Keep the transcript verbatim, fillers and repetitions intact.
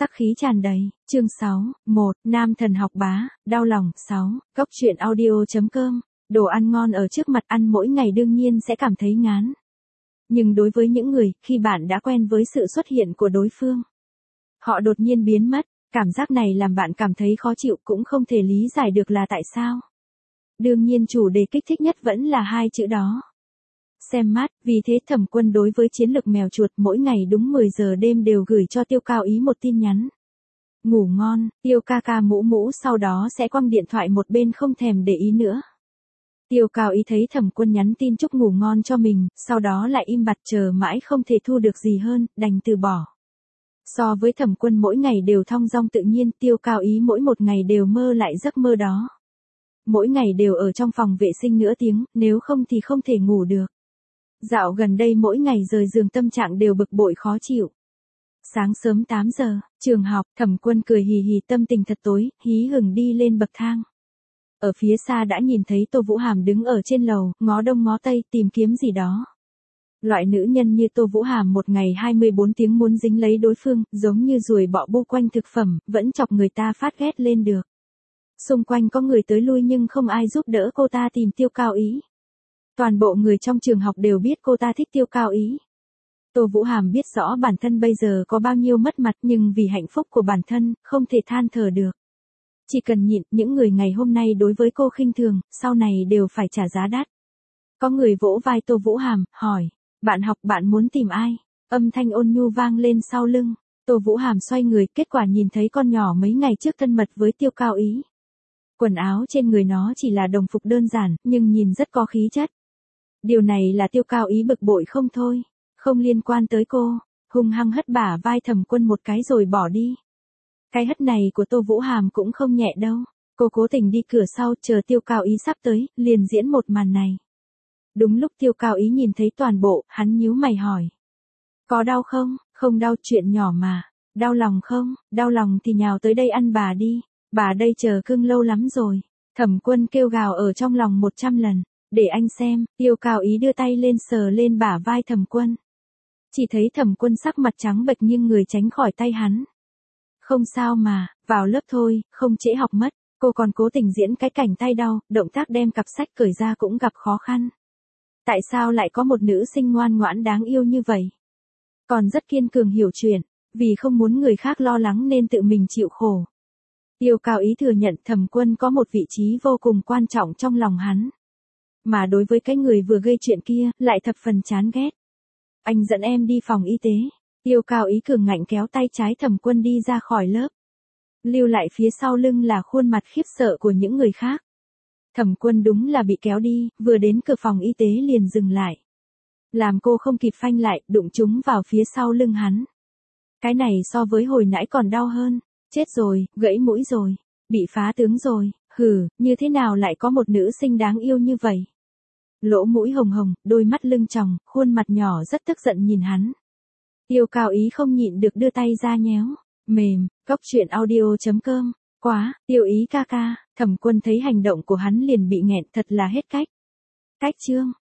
Sắc khí tràn đầy, chương sáu, một, nam thần học bá, đau lòng, sáu, cốc truyện audio.com, đồ ăn ngon ở trước mặt ăn mỗi ngày đương nhiên sẽ cảm thấy ngán. Nhưng đối với những người, khi bạn đã quen với sự xuất hiện của đối phương, họ đột nhiên biến mất, cảm giác này làm bạn cảm thấy khó chịu cũng không thể lý giải được là tại sao. Đương nhiên chủ đề kích thích nhất vẫn là hai chữ đó. Xem mát, vì thế Thẩm Quân đối với chiến lược mèo chuột mỗi ngày đúng mười giờ đêm đều gửi cho Tiêu Cao Ý một tin nhắn. Ngủ ngon, Tiêu ca ca mũ mũ sau đó sẽ quăng điện thoại một bên không thèm để ý nữa. Tiêu Cao Ý thấy Thẩm Quân nhắn tin chúc ngủ ngon cho mình, sau đó lại im bặt chờ mãi không thể thu được gì hơn, đành từ bỏ. So với Thẩm Quân mỗi ngày đều thong dong tự nhiên, Tiêu Cao Ý mỗi một ngày đều mơ lại giấc mơ đó. Mỗi ngày đều ở trong phòng vệ sinh nửa tiếng, nếu không thì không thể ngủ được. Dạo gần đây mỗi ngày rời giường tâm trạng đều bực bội khó chịu. Sáng sớm tám giờ, trường học, Thẩm Quân cười hì hì tâm tình thật tối, hí hửng đi lên bậc thang. Ở phía xa đã nhìn thấy Tô Vũ Hàm đứng ở trên lầu, ngó đông ngó tây tìm kiếm gì đó. Loại nữ nhân như Tô Vũ Hàm một ngày hai mươi bốn tiếng muốn dính lấy đối phương, giống như ruồi bọ bu quanh thực phẩm, vẫn chọc người ta phát ghét lên được. Xung quanh có người tới lui nhưng không ai giúp đỡ cô ta tìm Tiêu Cao Ý. Toàn bộ người trong trường học đều biết cô ta thích Tiêu Cao Ý. Tô Vũ Hàm biết rõ bản thân bây giờ có bao nhiêu mất mặt nhưng vì hạnh phúc của bản thân, không thể than thở được. Chỉ cần nhịn, những người ngày hôm nay đối với cô khinh thường, sau này đều phải trả giá đắt. Có người vỗ vai Tô Vũ Hàm, hỏi, bạn học bạn muốn tìm ai? Âm thanh ôn nhu vang lên sau lưng. Tô Vũ Hàm xoay người, kết quả nhìn thấy con nhỏ mấy ngày trước thân mật với Tiêu Cao Ý. Quần áo trên người nó chỉ là đồng phục đơn giản, nhưng nhìn rất có khí chất. Điều này là Tiêu Cao Ý bực bội không thôi, không liên quan tới cô, hung hăng hất bả vai Thẩm Quân một cái rồi bỏ đi. Cái hất này của Tô Vũ Hàm cũng không nhẹ đâu, cô cố tình đi cửa sau chờ Tiêu Cao Ý sắp tới, liền diễn một màn này. Đúng lúc Tiêu Cao Ý nhìn thấy toàn bộ, hắn nhíu mày hỏi. Có đau không? Không đau, chuyện nhỏ mà. Đau lòng không? Đau lòng thì nhào tới đây ăn bà đi, bà đây chờ cưng lâu lắm rồi. Thẩm Quân kêu gào ở trong lòng một trăm lần. Để anh xem, Tiêu Cao Ý đưa tay lên sờ lên bả vai Thẩm Quân. Chỉ thấy Thẩm Quân sắc mặt trắng bệch nhưng người tránh khỏi tay hắn. Không sao mà, vào lớp thôi, không trễ học mất. Cô còn cố tình diễn cái cảnh tay đau, động tác đem cặp sách cởi ra cũng gặp khó khăn. Tại sao lại có một nữ sinh ngoan ngoãn đáng yêu như vậy? Còn rất kiên cường hiểu chuyện, vì không muốn người khác lo lắng nên tự mình chịu khổ. Tiêu Cao Ý thừa nhận Thẩm Quân có một vị trí vô cùng quan trọng trong lòng hắn. Mà đối với cái người vừa gây chuyện kia, lại thập phần chán ghét. Anh dẫn em đi phòng y tế. Tiêu Cao Ý cường ngạnh kéo tay trái Thẩm Quân đi ra khỏi lớp. Lưu lại phía sau lưng là khuôn mặt khiếp sợ của những người khác. Thẩm Quân đúng là bị kéo đi, vừa đến cửa phòng y tế liền dừng lại. Làm cô không kịp phanh lại, đụng trúng vào phía sau lưng hắn. Cái này so với hồi nãy còn đau hơn. Chết rồi, gãy mũi rồi, bị phá tướng rồi, hừ, như thế nào lại có một nữ sinh đáng yêu như vậy? Lỗ mũi hồng hồng, đôi mắt lưng tròng, khuôn mặt nhỏ rất tức giận nhìn hắn. Tiêu Cao Ý không nhịn được đưa tay ra nhéo, mềm, cốc truyện audio.com, quá, Tiêu Ý ca ca, Thẩm Quân thấy hành động của hắn liền bị nghẹn thật là hết cách. Cách chương.